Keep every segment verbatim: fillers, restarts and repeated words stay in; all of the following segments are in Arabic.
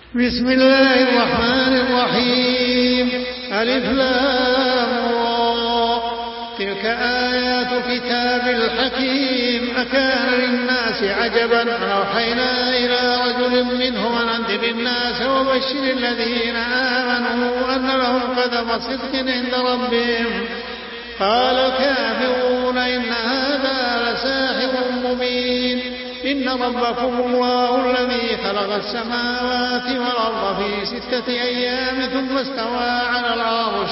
بسم الله الرحمن الرحيم. ألف لام را. تلك آيات كتاب الحكيم. أكان للناس عجبا أن أوحينا إلى رجل منهم أن أنذر الناس وبشر الذين آمنوا أن لهم قدم صدق عند ربهم. قال الكافرون إن هذا لساحر مبين. إن ربكم الله الذي خلق السماوات والأرض في ستة أيام ثم استوى على العرش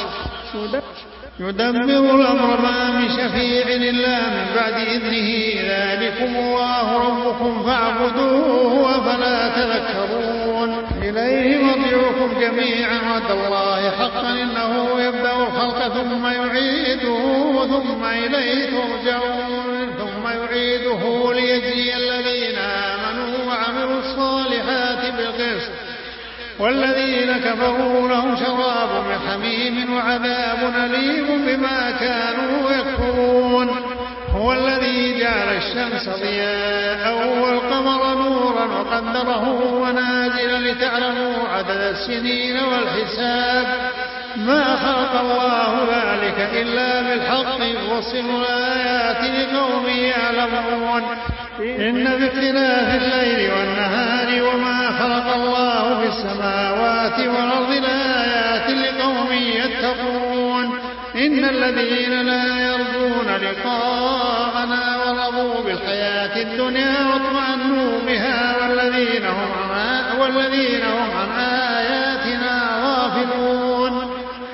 يدبر الأمر ما من شفيع إلا من بعد إذنه. ذلكم الله ربكم فاعبدوه أفلا تذكرون. إليه مرجعكم جميعا وعد الله حقا إنه يبدأ الخلق ثم يعيده ثم إليه ترجعون. ثم يعيده ليجزي الذين آمنوا وعملوا الصالحات بالقسط والذين كفروا لهم شراب من حميم وعذاب أليم بما كانوا يكفرون. هو الذي جعل الشمس ضياء والقمر نورا وقدره منازل لتعلموا عدد السنين والحساب. ما خلق الله ذلك إلا بالحق يفصل الآيات لقوم يعلمون. إن في اختلاف الليل والنهار وما خلق الله في السماوات والأرض لآيات لقوم يتقون. إن الذين لا يرجون لقاءنا ورضوا بالحياة الدنيا واطمأنوا بها والذين هم عن, والذين هم عن آياتنا غافلون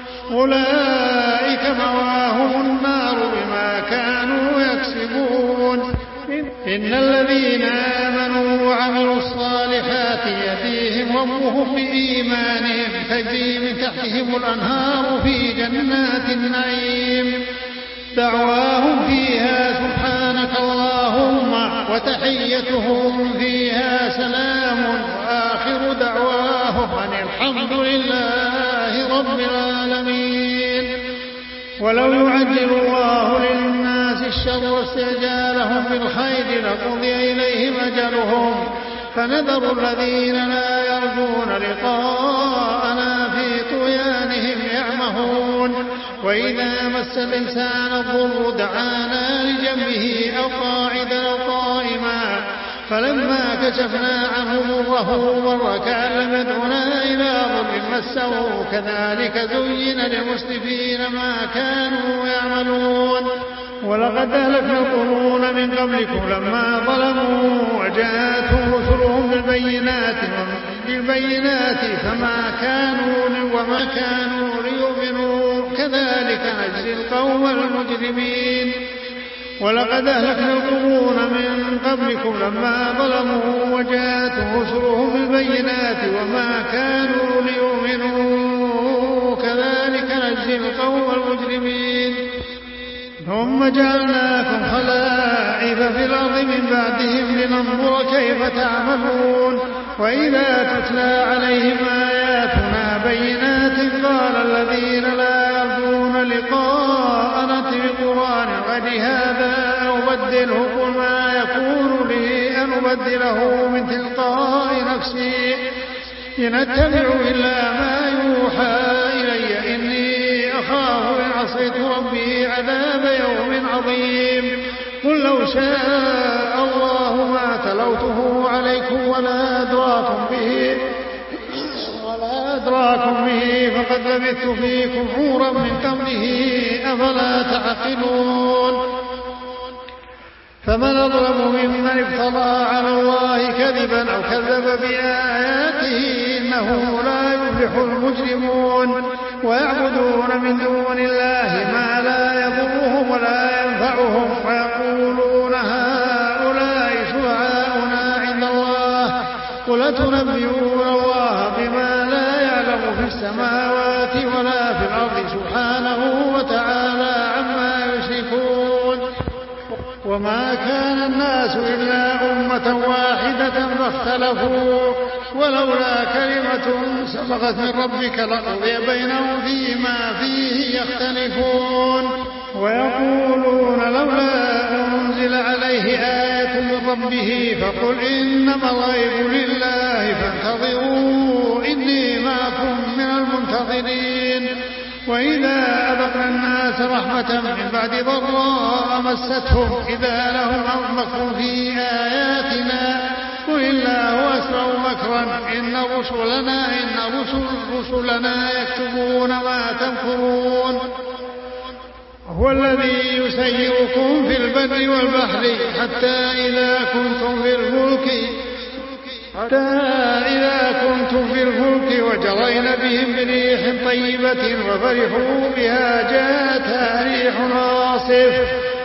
أولئك مواهم النار بما كانوا يكسبون. إن الذين آمنوا وعملوا الصالحات يهديهم ربهم بإيمانهم تجري من تحتهم الأنهار في جنات النعيم. دعواهم فيها سبحانك اللهم وتحيتهم فيها سلام وآخر دعواهم أن الحمد لله رب العالمين. ولو يعجل الله للناس الشر واستعجالهم بالخير لقضي إليهم أجلهم فنذر الذين لا يرجون لقاءنا في طغيانهم يعمهون. وإذا مس الإنسان الضر دعانا لجنبه أو قاعدا أو قائما فلما كشفنا عنه ضره مر كأن لم يدعنا إلى ضر مسه كذلك زين للمسرفين ما كانوا يعملون. ولقد أهلكنا القرون من قبلكم لما ظلموا وجاءتهم رسلهم بالبينات بالبينات فما كانوا وما كانوا ليؤمنوا كذلك نجزي القوم المجرمين. ولقد أهلكنا القرون من قبلكم لما ظلموا وجاءتهم رسلهم بالبينات وما كانوا ليؤمنوا كذلك نجزي القوم المجرمين. ثم جعلناكم خلائف في الأرض من بعدهم لننظر كيف تعملون. وإذا تتلى عليهم آياتنا بينات قال الذين لا يرجون لقاءنا ائت بقرآن غير هذا أو بدله قل ما يكون لي أن أبدله من تلقاء نفسي إن أتبع إلا ما يوحى إلي إني أخاف إن عصيت ربي عذاب يوم عظيم. قل لو شاء الله ما تلوته عليكم ولا أدراكم به ولا أدراكم به فقد لبثت فيكم عمرا من قبله أفلا تعقلون. فمن أظلم ممن افترى على الله كذبا أو كذب بآياته إنه لا يفلح المجرمون. ويعبدون من دون الله ما لا يضرهم ولا ينفعهم ويقولون هؤلاء شفعاؤنا عند الله قل أتنبئون الله بما لا يعلم في السماوات ولا في الأرض سبحانه وتعالى عما يشركون. وما كان الناس إلا أمة واحدة فاختلفوا ولولا كلمة سبقت من ربك لقضي بينهم فيما فيه يختلفون. ويقولون لولا أنزل عليه آية من ربه فقل إنما الغيب لله فانتظروا الحاضرين. وإذا أذقنا الناس رحمة من بعد ضراء مستهم إذا لهم مكر في آياتنا قل الله أسرع مكرا إن رسلنا إن رسل رسلنا يكتبون ما تمكرون. هو الذي يسيركم في البر والبحر حتى إذا كنتم في الفلك حتى إذا كنتم في الفلك وجرين بهم بريح طيبة وفرحوا بها جاءتها ريح عاصف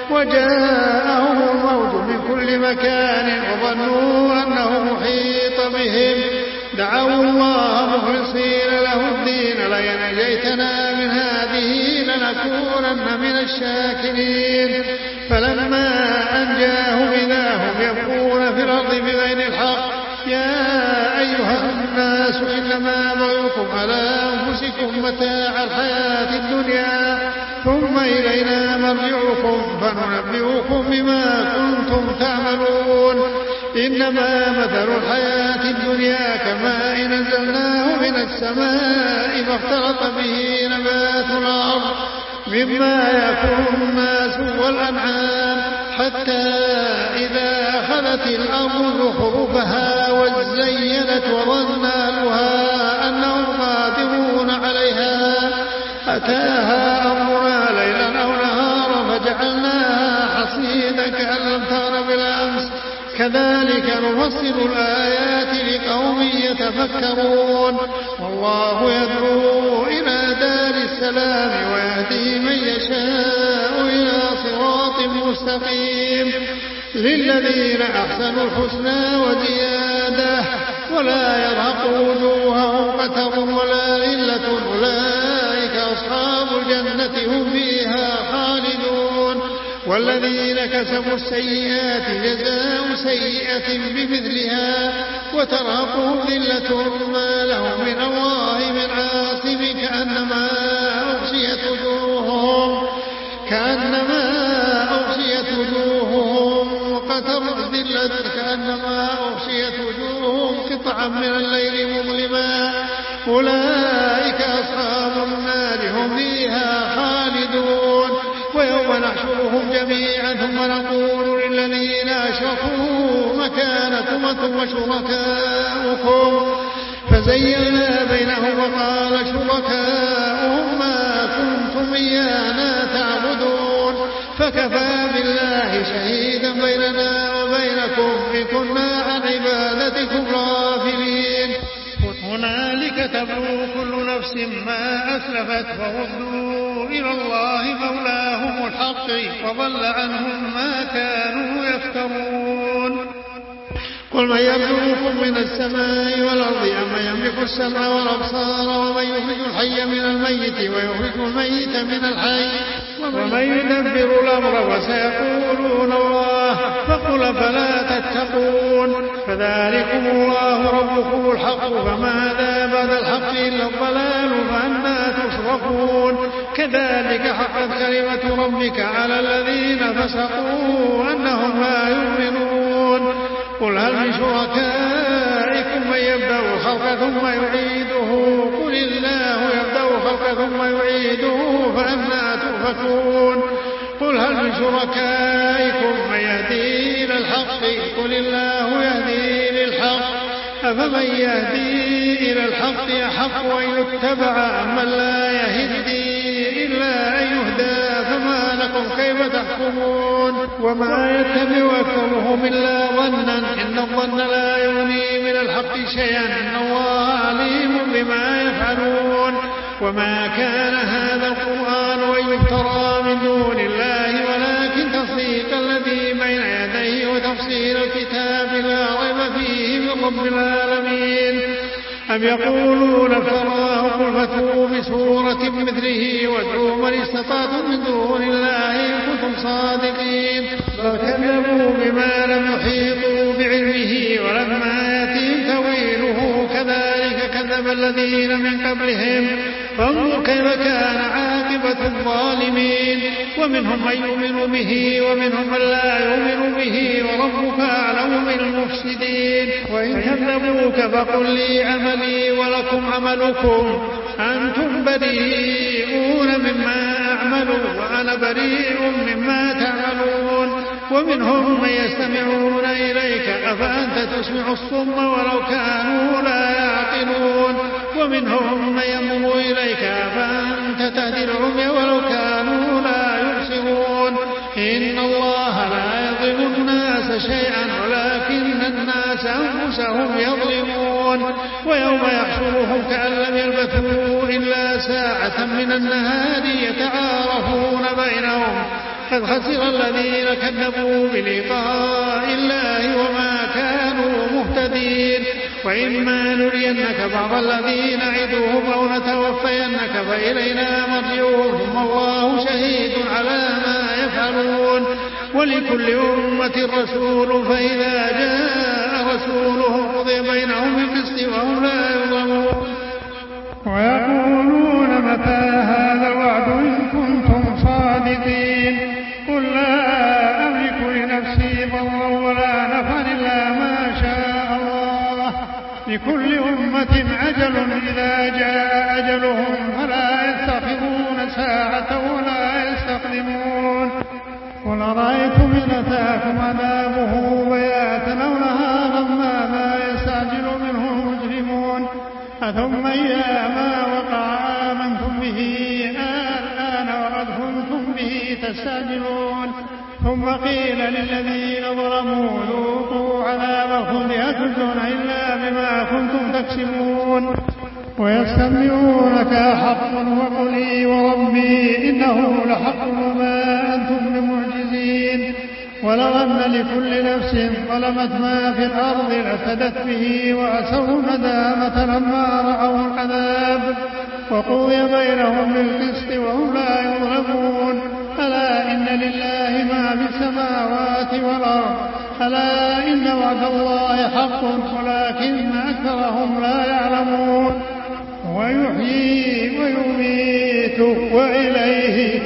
وجاءهم الموج من كل مكان وظنوا أنه محيط بهم دعوا الله مخلصين له الدين لئن نجيتنا من هذه لنكونن من الشاكرين. فلما أنجاهم إذا هم يبغون في الأرض بغير الحق يا أيها الناس إنما بغيكم على أنفسكم متاع الحياة الدنيا ثم إلينا مرجعكم فننبئكم بما كنتم تعملون. إنما مثل الحياة الدنيا كماء أنزلناه من السماء فاختلط به نبات الأرض مما يأكل الناس والأنعام حتى إذا أخذت الأرض زخرفها وزينت وظن أهلها أنهم قادرون عليها أتاها أمرنا ليلا أو نهارا فجعلناها حصيدا كأن لم تغن بالأمس كذلك نفصل الآيات لقوم يتفكرون. والله يدعو إلى دار السلام ويهدي من يشاء إلى صراط مستقيم. للذين أحسنوا الحسنى وزيادة ولا يرهق وجوههم قتر ولا ذلة أولئك أصحاب الجنة هم فيها خالدون. والذين كسبوا السيئات جزاء سيئة بمثلها وترهقهم ذلة ما لهم من الله من عاصم كأنما أغشيت وجوههم كأنما أغشيت وجوههم قتر ذلة كأنما أغشيت وجوههم قطعا من الليل مظلما أولئك أصحاب النار هم فيها خالدون. ويوم نحشرهم جميعا ثم نقول للذين أشركوا مكانكم أنتم وشركاؤكم فزينا بينهم وقال شركاؤهم ما كنتم إيانا تعبدون فكفى بالله شهيدا بيننا وبينكم إن كنا عن عبادتكم غافلين. هنالك تبلو كل نفس ما أسلفت وردوا إلى الله مولاهم الحق وضل عنهم ما كانوا يفترون. قل من يرزقكم من السماء والأرض أمن يملك السمع والأبصار ومن يخرج الحي من الميت ويخرج الميت من الحي ومن يدبر الأمر وسيقولون الله فقل فلا تتقون. فذلكم الله ربكم الحق فماذا بعد الحق إلا الضلال فأنى تصرفون. كذلك حقت كلمة ربك على الذين فسقوا أنهم لا يؤمنون. قل هل من شركائكم من يبدأ الخلق ثم يعيده قل الله يبدأ الخلق ثم يعيده فأنى تؤفكون. قل هل من شركائكم من يهدي إلى الحق قل الله يهدي للحق أفمن يهدي إلى الحق أحق أن يتبع أمن لا يهدي إلا أن يهدى فما لكم كيف تحكمون. وما يتبع أكثرهم إلا ظنا إن الظن لا يغني من الحق شيئا إن الله عليم بما يفعلون. وما كان هذا القرآن أن يفترى من دون الله ولكن تصديق الذي بين يديه وتفصيل الكتاب لا ريب فيه من رب العالمين. أم يقولون افتراه قل فاتوا بسورة مثله وادعوا من استطعتم من دون الله إن كنتم صادقين. فكذبوا بما لم يحيطوا بعلمه ولما يأتهم تأويله كذلك كذب الذين من قبلهم فانظر كيف كان عاقبة الظالمين. ومنهم من يؤمن به ومنهم من لا يؤمن به وربك أعلم بالمفسدين. وإن كذبوك فقل لي عملي ولكم عملكم أنتم بريئون مما أعمل وأنا بريء مما تعملون ومنهم من يستمعون إليك أفأنت تسمع الصم ولو كانوا لا يعقلون ومنهم من ينظر إليك أفأنت تهدي العمي ولو كانوا لا يبصرون إن الله لا يظلم الناس شيئا ولكن الناس أنفسهم يظلمون ويوم يحشرهم كأن لم يلبثوا إلا ساعة من النهار يتعارفون بينهم قد خسر الذين كذبوا بلقاء الله وما كانوا مهتدين وإما نرينك بعض الذي نعدهم أو نتوفينك فإلينا مرجعهم ثم الله شهيد على ما يفعلون ولكل أمة رسول فإذا جاء رسولهم قضي بينهم بالقسط وهم لا يظلمون ويقولون متى هذا الوعد إن كنتم صادقين قل لا أملك لنفسي ضرا ولا نفعا إلا ما شاء الله لكل أمة أجل إذا جاء أجلهم فلا يستأخرون ساعة ولا يستقدمون قل أرأيتم إن أتاكم عذابه بياتا أو نهارا ماذا يستعجل منه المجرمون أثم أياما وقع آمنتم به الآن وقد كنتم به تستعجلون ثم قيل للذين ظلموا ذوقوا عذاب الخلد هل تجزون إلا بما كنتم تكسبون ويستمعونك حق وقلي وربي إنه لحق وما أنتم بمعجزين ولو أن لكل نفس ظلمت ما في الأرض لافتدت به وأسروا الندامة لما رأوا العذاب وقضي بينهم بالقسط وهم لا يظلمون ألا إن لله ما في السماوات والأرض ألا إن وعد الله حق ولكن أكثرهم لا يعلمون ويحيي ويميت وإليه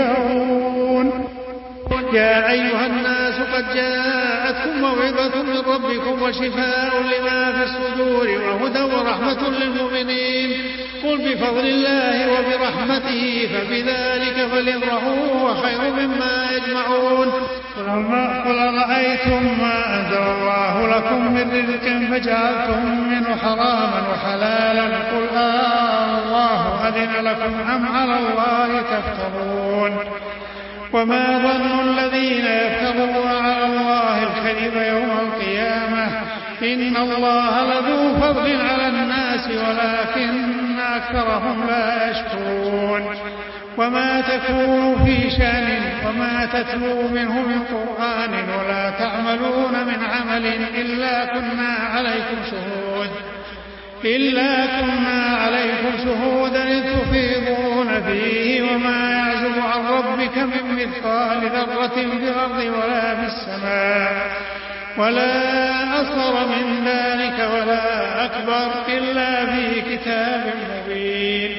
ترجعون يا أيها الناس قد جاءتكم موعظة من ربكم وشفاء لما في الصدور وهدى ورحمة للمؤمنين قل بفضل الله وبرحمته فبذلك فليفرحوا هو خير مما يجمعون قل أرأيتم ما أنزل الله لكم من رزق فجعلتم منه حراما وحلالا قل آه الله أذن لكم أم على الله تفترون وما ظن الذين يفترون على الله الكذب يوم القيامة إن الله لذو فضل على الناس ولكن أكثرهم لا يشكرون وما تكون في شأن وما تتلو منه من قرآن ولا تعملون من عمل إلا كنا عليكم شهود إلا كنا عليكم شهودا إذ تفيضون فيه وما يعزب عن ربك من مثقال ذرة في الأرض ولا في السماء ولا أصغر من ذلك ولا أكبر إلا في كتاب مبين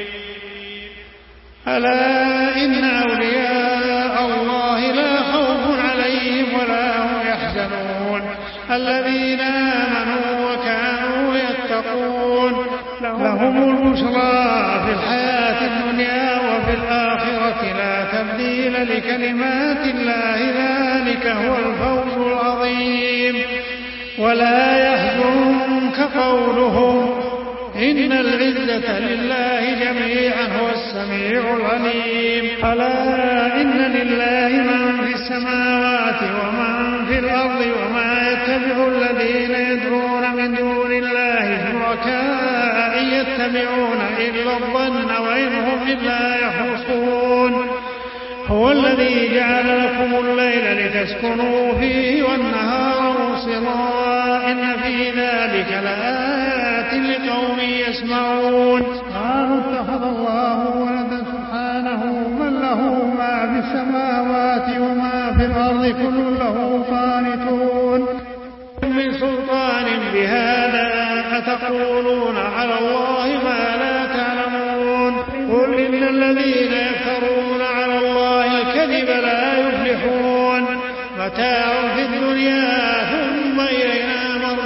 ألا إن أولياء الله لا خوف عليهم ولا هم يحزنون الذين آمنوا وكانوا يتقون لهم البشرى في الحياة الدنيا وفي الآخرة لا تبديل لكلمات الله ذلك هو الفوز العظيم ولا يحزنك قولهم إن العزة لله جميعا هو السميع العليم ألا إن لله من في السماوات ومن في الأرض وما يتبع الذين يدعون من دون الله شركاء يتبعون إلا الظن وإن هم إلا يخرصون هو الذي جعل لكم الليل لتسكنوا فيه والنهار مبصرا إن في ذلك لآيات لقوم يسمعون قالوا اتخذ الله ولدا سبحانه من له ما في السماوات وما في الأرض كل له قانتون من سلطان بهذا أتقولون على الله ما لا تعلمون قل إن الذين يفترون على الله الكذب لا يفلحون متاع في الدنيا ثم إلينا مرجعهم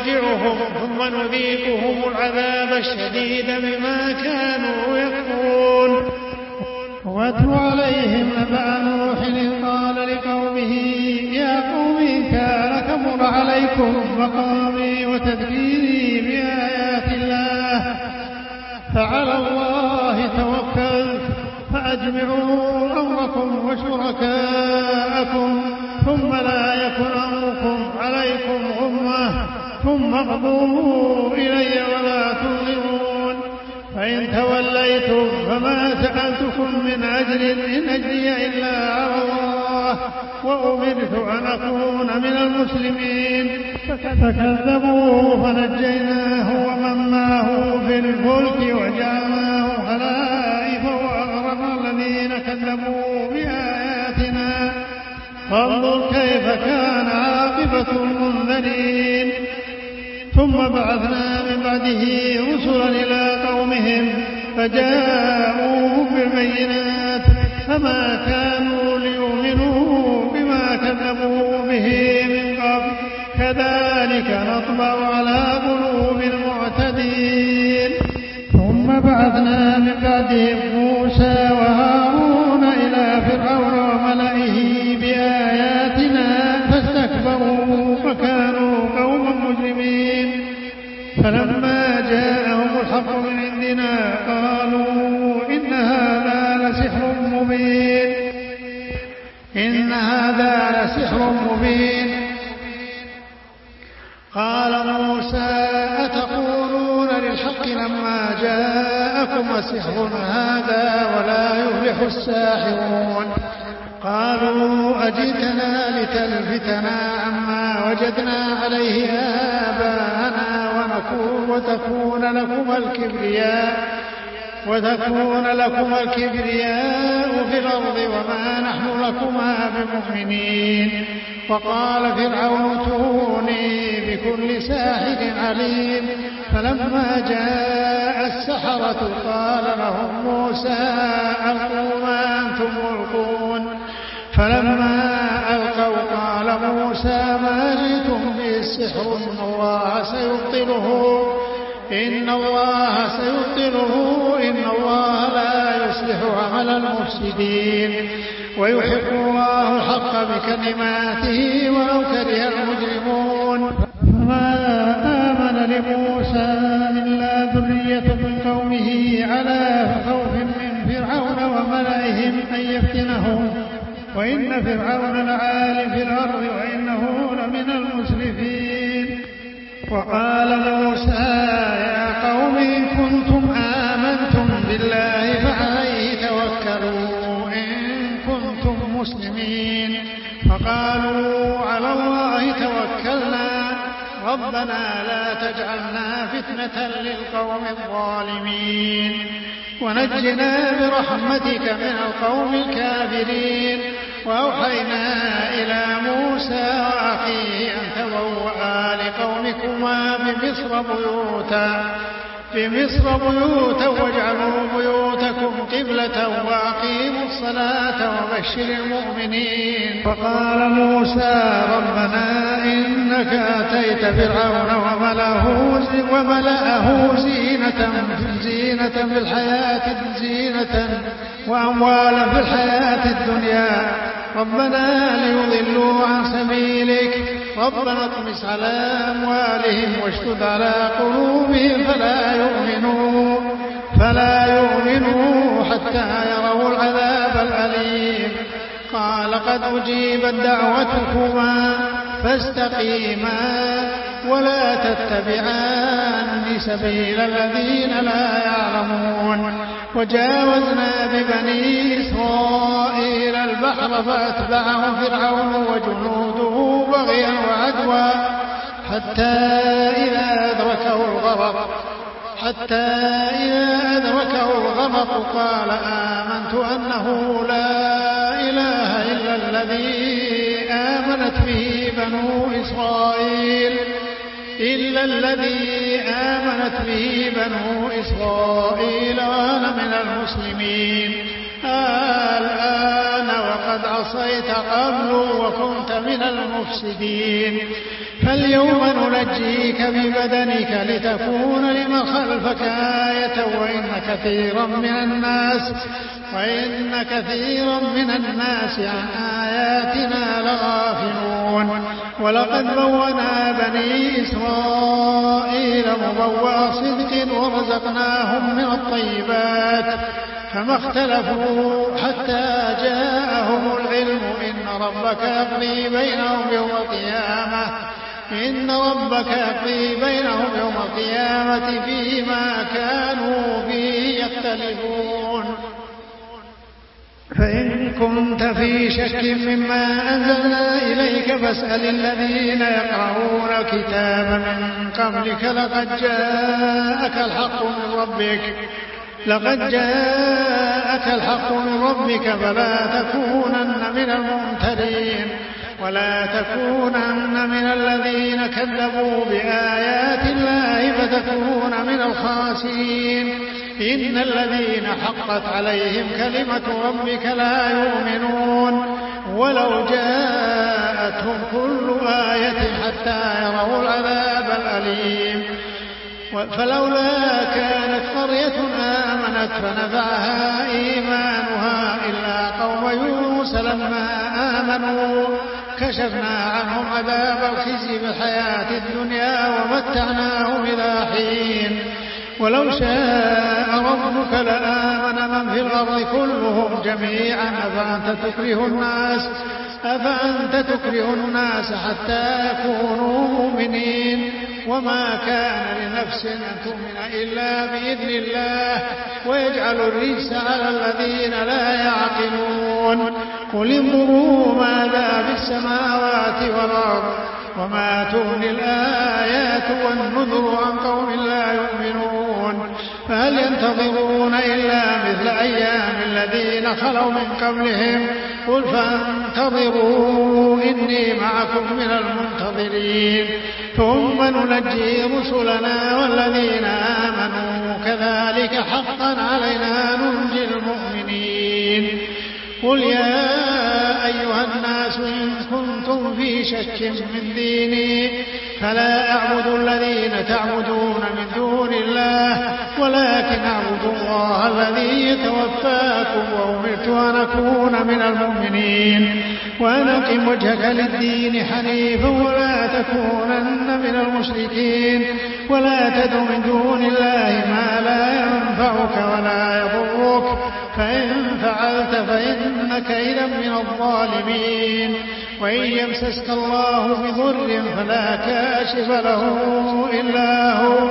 نعذبهم ثم نذيقهم العذاب الشديد بما كانوا يكفرون. واتل عليهم نبأ نوح إذ قال لقومه يا قوم إن كان كبر عليكم مقامي وتذكيري بآيات الله فعلى الله توكلت فأجمعوا أمركم وشركاءكم ثم لا يكن أمركم عليكم غمة ثم اقضوا إلي ولا تنظرون. فإن توليتم فما سألتكم من أجر إن أجري إلا على الله وأمرت أن أكون من المسلمين. فكذبوه فنجيناه ومن معه في الفلك وجعلناه خلائف وأغرقنا الذين كذبوا بآياتنا فانظر كيف كان عاقبة المنذرين. ثم بعثنا من بعده رسلا إلى قومهم فجاءوهم بالبينات فما كانوا ليؤمنوا بما كذبوا به من قبل كذلك نطبع على قلوب المعتدين. ثم بعثنا من بعدهم موسى وهارون إلى فرعون وملئه بآياتنا فاستكبروا وكانوا قوما مجرمين. فلما جاءهم الحق من عندنا قالوا إن هذا لسحر مبين إن هذا لسحر مبين. قال موسى أتقولون للحق لما جاءكم أسحر هذا ولا يفلح الساحرون. قالوا أجئتنا لتلفتنا عما وجدنا عليه آباءنا ونكون وتكون لكم الكبرياء وتكون لكم الكبرياء في الأرض وما نحن لكما بمؤمنين. وقال فرعون ائتوني بكل ساحر عليم. فلما جاء السحرة قال لهم موسى ألقوا ما أنتم ملقون. فلما ألقوا قال موسى ما جئتم به السحر إن الله سيبطله إن الله سيبطله إن الله لا يصلح عمل المفسدين ويحق الله الحق بكلماته ولو كره المجرمون. فما آمن لموسى إلا ذرية من قومه على خوف من فرعون وملئهم أن يفتنهم وإن فرعون لعال في الأرض وإنه لمن المسرفين. وقال موسى يا قوم إن كنتم آمنتم بالله فعليه توكلوا إن كنتم مسلمين. فقالوا على الله توكلنا ربنا لا تجعلنا فتنة للقوم الظالمين ونجنا برحمتك من القوم الكافرين. وأوحينا إلى موسى وأخيه أن تبوأ لقومكما بمصر بيوتا بمصر بيوتا واجعلوا بيوتكم قبلة وأقيموا الصلاة وبشر المؤمنين. وقال موسى ربنا إنك آتيت فرعون وملأه زينة زينة في الحياة زينة وأموالا في الحياة الدنيا ربنا ليضلوا عن سبيلك ربنا اطمس على أموالهم واشدد على قلوبهم فلا يؤمنوا فلا يؤمنوا حتى يروا العذاب الأليم. قال قد أجيبت دعوتكما فاستقيما ولا تتبعان سبيل الذين لا يعلمون. وجاوزنا ببني إسرائيل البحر فأتبعهم فرعون وجنوده بغيا وعدوا حتى إذا أدركه الغرق حتى إذا أدركه الغرق قال آمنت أنه لا إله إلا الذي آمنت به بنو إسرائيل إلا الذي آمنت به بنو إسرائيل وأنا من المسلمين. الآن وقد ولقد عصيت قبل وكنت من المفسدين فاليوم ننجيك ببدنك لتكون لمن خلفك آية وإن كثيرا من الناس وإن كثيرا من الناس عن آياتنا لغافلون ولقد بوأنا بني إسرائيل مبوأ صدق ورزقناهم من الطيبات فما اختلفوا حتى جاءهم العلم إن ربك يقضي بينهم يوم القيامة إن ربك يقضي بينهم يوم القيامة فيما كانوا فيه يختلفون فإن كنت في شك مما أنزلنا إليك فاسأل الذين يقرؤون الكتاب من قبلك لقد جاءك الحق من ربك لقد جاءك الحق من ربك فلا تكونن من الممترين ولا تكونن من الذين كذبوا بآيات الله فتكون من الخاسرين إن الذين حقت عليهم كلمة ربك لا يؤمنون ولو جاءتهم كل آية حتى يروا العذاب الأليم فلولا كانت قرية آمنت فنفعها إيمانها إلا قوم يونس لما آمنوا كشفنا عنهم عذاب الخزي في الحياة الدنيا ومتعناهم إلى حين ولو شاء ربك لآمن من في الأرض كلهم جميعا أفأنت تكره الناس أفأنت تكره الناس حتى يكونوا مؤمنين وما كان لنفس أن تؤمن إلا بإذن الله ويجعل الرجس على الذين لا يعقلون قل انظروا ماذا في السماوات والأرض وما تغني الآيات والنذر عن قوم لا يؤمنون فهل ينتظرون إلا مثل أيام الذين خلوا من قبلهم قل فانتظروا إني معكم من المنتظرين ثم ننجي رسلنا والذين آمنوا كذلك حقا علينا ننجي المؤمنين قل يا أيها الناس إن كنتم في شك من ديني فلا أعبد الذين تعبدون من دون الله ولكن أعبد الله الذي يتوفاكم وأمرت أن أكون من المؤمنين وأن أقم وجهك للدين حنيفا ولا تكونن من المشركين ولا تدع من دون الله ما لا ينفعك ولا يضرك فإن فعلت فإنك إذا من الظالمين وإن يمسسك الله بضر فلا كاشف له إلا هو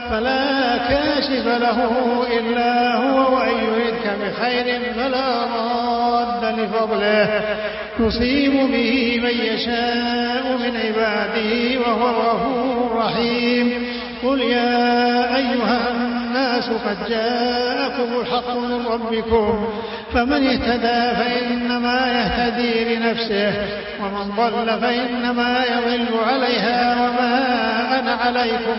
فلا كاشف له إلا هو وإن يردك بخير فلا راد لفضله يصيب به من يشاء من عباده وهو الغفور الرحيم قل يا أيها الناس قد جاءكم الحق من ربكم فمن اهتدى فإنما يهتدي لنفسه ومن ضل فإنما يضل عليها وما أنا عليكم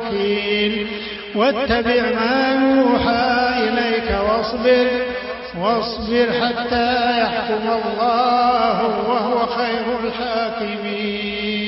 بوكيل واتبع ما يوحى إليك واصبر واصبر حتى يحكم الله وهو خير الحاكمين